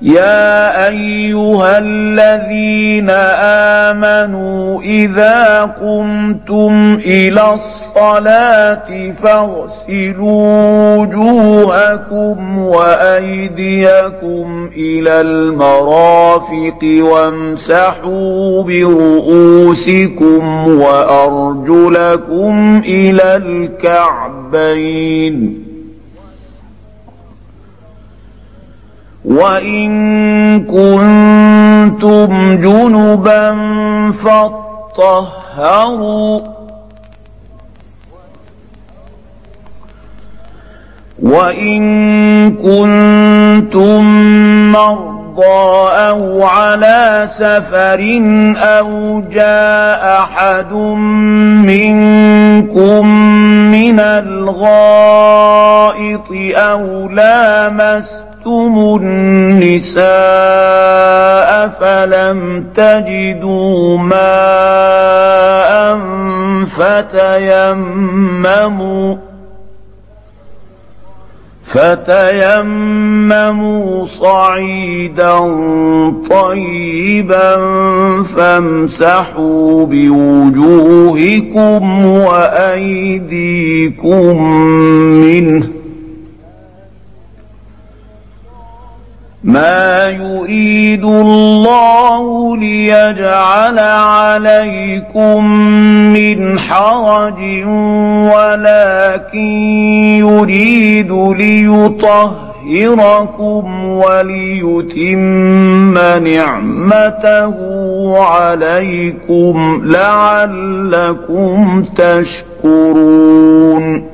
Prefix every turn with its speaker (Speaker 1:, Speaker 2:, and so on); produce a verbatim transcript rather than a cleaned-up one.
Speaker 1: يا أيها الذين آمنوا إذا قمتم إلى الصلاة فاغسلوا وجوهكم وأيديكم إلى المرافق وامسحوا برؤوسكم وأرجلكم إلى الكعبين، وإن كنتم جنبا فاطهروا، وإن كنتم مرضى أو على سفر أو جاء أحد منكم من الغائط أو لامستم النساء فلم تجدوا ماء فتيمموا فتيمموا صعيدا طيبا فامسحوا بوجوهكم وأيديكم منه، ما يريد الله ليجعل عليكم من حرج ولكن يريد ليطهركم وليتم نعمته عليكم لعلكم تشكرون.